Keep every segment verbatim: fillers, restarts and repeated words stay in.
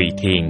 ngồi thiền.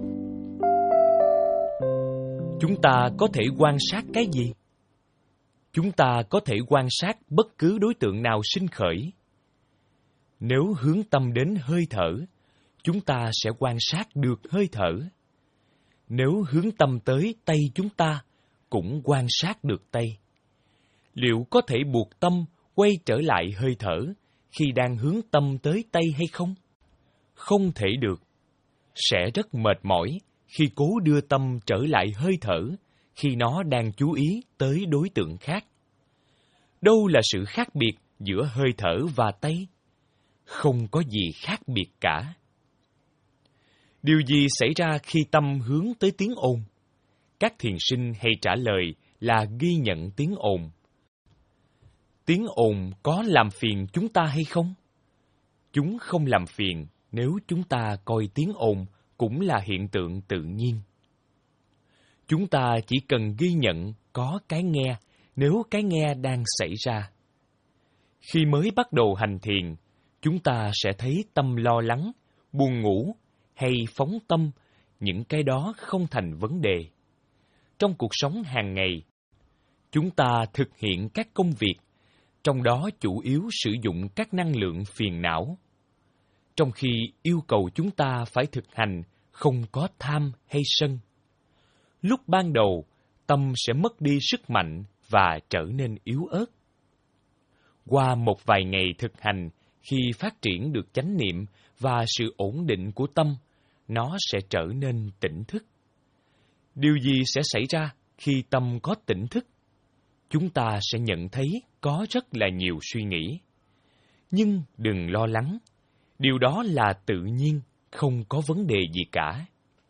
Chúng ta có thể quan sát cái gì? Chúng ta có thể quan sát bất cứ đối tượng nào sinh khởi. Nếu hướng tâm đến hơi thở, chúng ta sẽ quan sát được hơi thở. Nếu hướng tâm tới tay chúng ta, cũng quan sát được tay. Liệu có thể buộc tâm quay trở lại hơi thở khi đang hướng tâm tới tay hay không? Không thể được. Sẽ rất mệt mỏi khi cố đưa tâm trở lại hơi thở khi nó đang chú ý tới đối tượng khác. Đâu là sự khác biệt giữa hơi thở và tay? Không có gì khác biệt cả. Điều gì xảy ra khi tâm hướng tới tiếng ồn? Các thiền sinh hay trả lời là ghi nhận tiếng ồn. Tiếng ồn có làm phiền chúng ta hay không? Chúng không làm phiền nếu chúng ta coi tiếng ồn cũng là hiện tượng tự nhiên. Chúng ta chỉ cần ghi nhận có cái nghe nếu cái nghe đang xảy ra. Khi mới bắt đầu hành thiền, chúng ta sẽ thấy tâm lo lắng, buồn ngủ hay phóng tâm, những cái đó không thành vấn đề. Trong cuộc sống hàng ngày, chúng ta thực hiện các công việc, trong đó chủ yếu sử dụng các năng lượng phiền não. Trong khi yêu cầu chúng ta phải thực hành không có tham hay sân. Lúc ban đầu, tâm sẽ mất đi sức mạnh và trở nên yếu ớt. Qua một vài ngày thực hành, khi phát triển được chánh niệm và sự ổn định của tâm, nó sẽ trở nên tỉnh thức. Điều gì sẽ xảy ra khi tâm có tỉnh thức? Chúng ta sẽ nhận thấy có rất là nhiều suy nghĩ. Nhưng đừng lo lắng, điều đó là tự nhiên, không có vấn đề gì cả.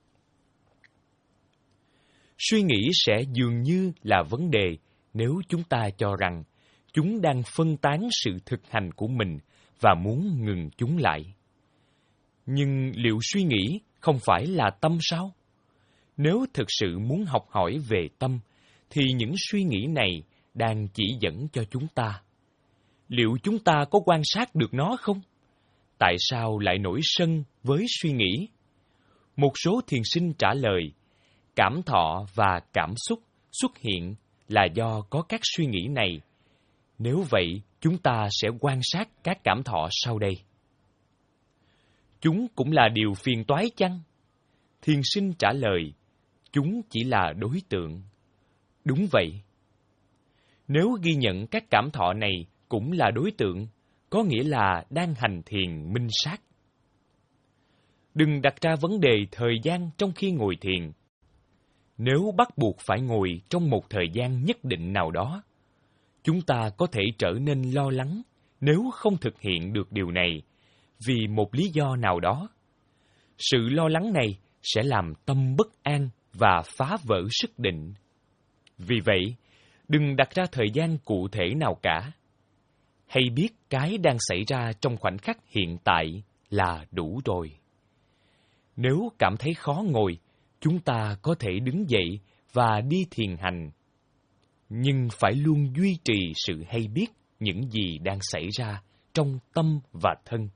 Suy nghĩ sẽ dường như là vấn đề nếu chúng ta cho rằng chúng đang phân tán sự thực hành của mình và muốn ngừng chúng lại. Nhưng liệu suy nghĩ không phải là tâm sao? Nếu thực sự muốn học hỏi về tâm, thì những suy nghĩ này đang chỉ dẫn cho chúng ta. Liệu chúng ta có quan sát được nó không? Tại sao lại nổi sân với suy nghĩ? Một số thiền sinh trả lời, cảm thọ và cảm xúc xuất hiện là do có các suy nghĩ này. Nếu vậy, chúng ta sẽ quan sát các cảm thọ sau đây. Chúng cũng là điều phiền toái chăng? Thiền sinh trả lời, chúng chỉ là đối tượng. Đúng vậy. Nếu ghi nhận các cảm thọ này cũng là đối tượng, có nghĩa là đang hành thiền minh sát. Đừng đặt ra vấn đề thời gian trong khi ngồi thiền. Nếu bắt buộc phải ngồi trong một thời gian nhất định nào đó, chúng ta có thể trở nên lo lắng nếu không thực hiện được điều này vì một lý do nào đó. Sự lo lắng này sẽ làm tâm bất an và phá vỡ sức định. Vì vậy, đừng đặt ra thời gian cụ thể nào cả. Hãy biết cái đang xảy ra trong khoảnh khắc hiện tại là đủ rồi. Nếu cảm thấy khó ngồi, chúng ta có thể đứng dậy và đi thiền hành. Nhưng phải luôn duy trì sự hay biết những gì đang xảy ra trong tâm và thân.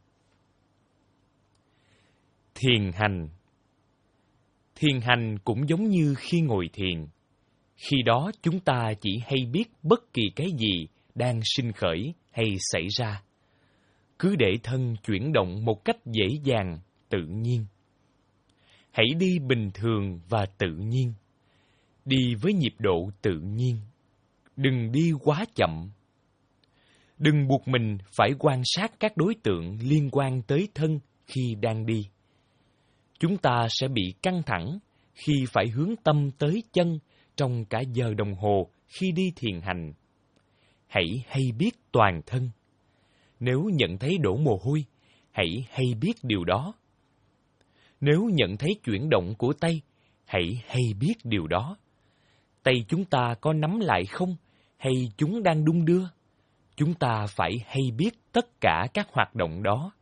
Thiền hành. Thiền hành cũng giống như khi ngồi thiền. Khi đó chúng ta chỉ hay biết bất kỳ cái gì đang sinh khởi hay xảy ra. Cứ để thân chuyển động một cách dễ dàng, tự nhiên. Hãy đi bình thường và tự nhiên. Đi với nhịp độ tự nhiên. Đừng đi quá chậm. Đừng buộc mình phải quan sát các đối tượng liên quan tới thân khi đang đi. Chúng ta sẽ bị căng thẳng khi phải hướng tâm tới chân trong cả giờ đồng hồ khi đi thiền hành. Hãy hay biết toàn thân. Nếu nhận thấy đổ mồ hôi, hãy hay biết điều đó. Nếu nhận thấy chuyển động của tay, hãy hay biết điều đó. Tay chúng ta có nắm lại không, hay chúng đang đung đưa? Chúng ta phải hay biết tất cả các hoạt động đó.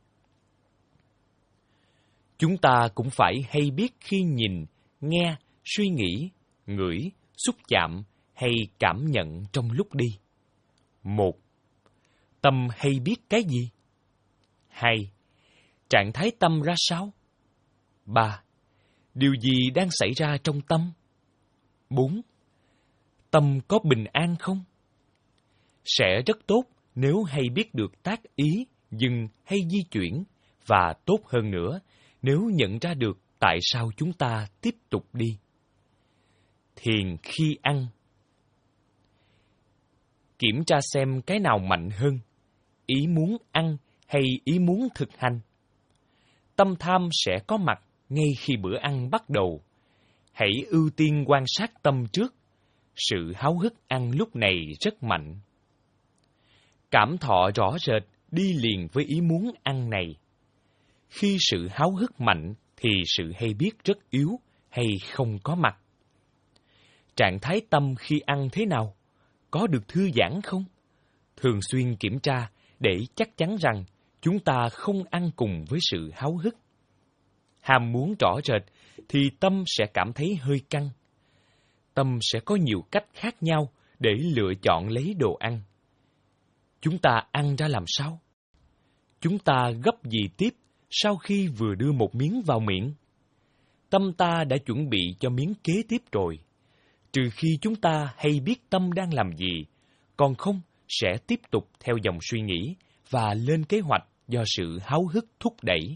Chúng ta cũng phải hay biết khi nhìn, nghe, suy nghĩ, ngửi, xúc chạm hay cảm nhận trong lúc đi. Một. Tâm hay biết cái gì? Hai. Trạng thái tâm ra sao? ba. Điều gì đang xảy ra trong tâm? bốn. Tâm có bình an không? Sẽ rất tốt nếu hay biết được tác ý, dừng hay di chuyển, và tốt hơn nữa nếu nhận ra được tại sao chúng ta tiếp tục đi. Thiền khi ăn. Kiểm tra xem cái nào mạnh hơn, ý muốn ăn hay ý muốn thực hành. Tâm tham sẽ có mặt ngay khi bữa ăn bắt đầu. Hãy ưu tiên quan sát tâm trước. Sự háo hức ăn lúc này rất mạnh. Cảm thọ rõ rệt đi liền với ý muốn ăn này. Khi sự háo hức mạnh thì sự hay biết rất yếu hay không có mặt. Trạng thái tâm khi ăn thế nào? Có được thư giãn không? Thường xuyên kiểm tra để chắc chắn rằng chúng ta không ăn cùng với sự háo hức. Ham muốn rõ rệt thì tâm sẽ cảm thấy hơi căng. Tâm sẽ có nhiều cách khác nhau để lựa chọn lấy đồ ăn. Chúng ta ăn ra làm sao? Chúng ta gấp gì tiếp sau khi vừa đưa một miếng vào miệng? Tâm ta đã chuẩn bị cho miếng kế tiếp rồi. Trừ khi chúng ta hay biết tâm đang làm gì, còn không sẽ tiếp tục theo dòng suy nghĩ và lên kế hoạch do sự háo hức thúc đẩy.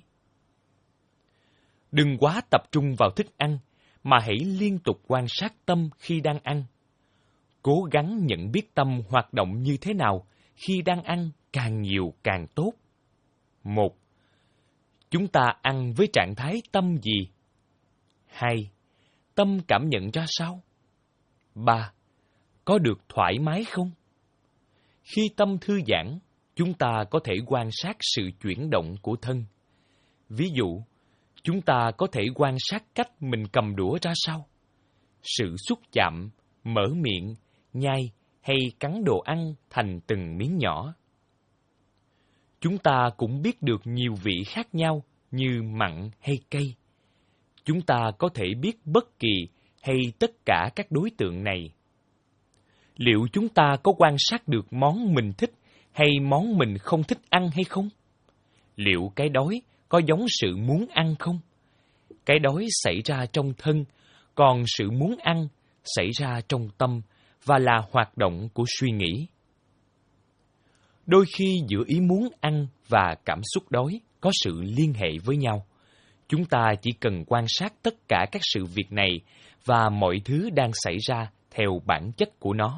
Đừng quá tập trung vào thức ăn, mà hãy liên tục quan sát tâm khi đang ăn. Cố gắng nhận biết tâm hoạt động như thế nào khi đang ăn, càng nhiều càng tốt. Một. Chúng ta ăn với trạng thái tâm gì? Hai. Tâm cảm nhận ra sao? Ba. Có được thoải mái không? Khi tâm thư giãn, chúng ta có thể quan sát sự chuyển động của thân. Ví dụ, chúng ta có thể quan sát cách mình cầm đũa ra sao? Sự xúc chạm, mở miệng, nhai hay cắn đồ ăn thành từng miếng nhỏ. Chúng ta cũng biết được nhiều vị khác nhau như mặn hay cay. Chúng ta có thể biết bất kỳ hay tất cả các đối tượng này. Liệu chúng ta có quan sát được món mình thích hay món mình không thích ăn hay không? Liệu cái đói có giống sự muốn ăn không? Cái đói xảy ra trong thân, còn sự muốn ăn xảy ra trong tâm và là hoạt động của suy nghĩ. Đôi khi giữa ý muốn ăn và cảm xúc đói có sự liên hệ với nhau. Chúng ta chỉ cần quan sát tất cả các sự việc này và mọi thứ đang xảy ra theo bản chất của nó.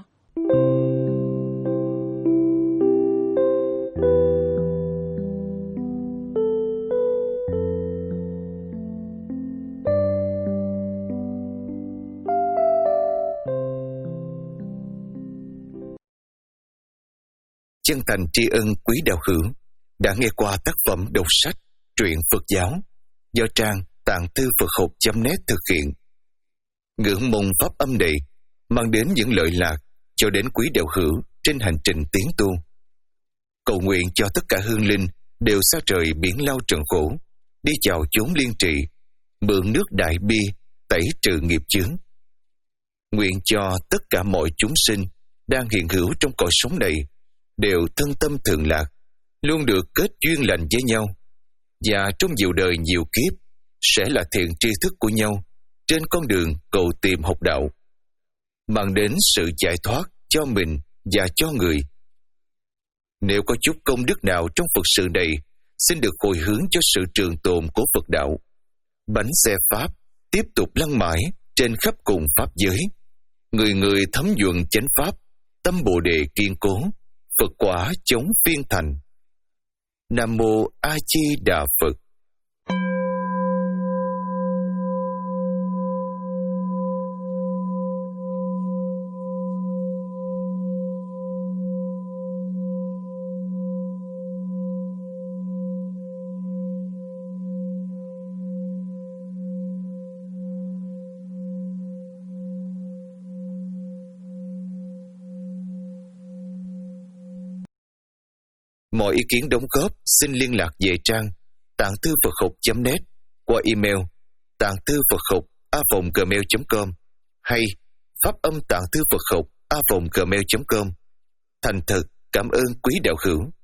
Chân thành tri ân quý đạo hữu đã nghe qua tác phẩm đọc sách Truyện Phật giáo do trang tạng thư Phật học chấm net thực hiện. Ngưỡng mong pháp âm này mang đến những lợi lạc cho đến quý đạo hữu trên hành trình tiến tu. Cầu nguyện cho tất cả hương linh đều xa trời biển lao trần khổ, đi vào chốn liên trị, mượn nước đại bi tẩy trừ nghiệp chướng. Nguyện cho tất cả mọi chúng sinh đang hiện hữu trong cõi sống này đều thân tâm thường lạc, luôn được kết duyên lành với nhau, và trong nhiều đời nhiều kiếp sẽ là thiện tri thức của nhau trên con đường cầu tìm học đạo, mang đến sự giải thoát cho mình và cho người. Nếu có chút công đức nào trong Phật sự này, xin được hồi hướng cho sự trường tồn của Phật đạo. Bánh xe Pháp tiếp tục lăn mãi trên khắp cùng Pháp giới. Người người thấm nhuận chánh Pháp, tâm Bồ Đề kiên cố, Phật quả chống phiên thành. Nam Mô A Di Đà Phật. Mọi ý kiến đóng góp xin liên lạc về trang tạng thư Phật học chấm net qua email tạng thư Phật học a vòng gmail chấm com hay pháp âm tạng thư Phật học a vòng gmail chấm com. Thành thật cảm ơn quý đạo hữu.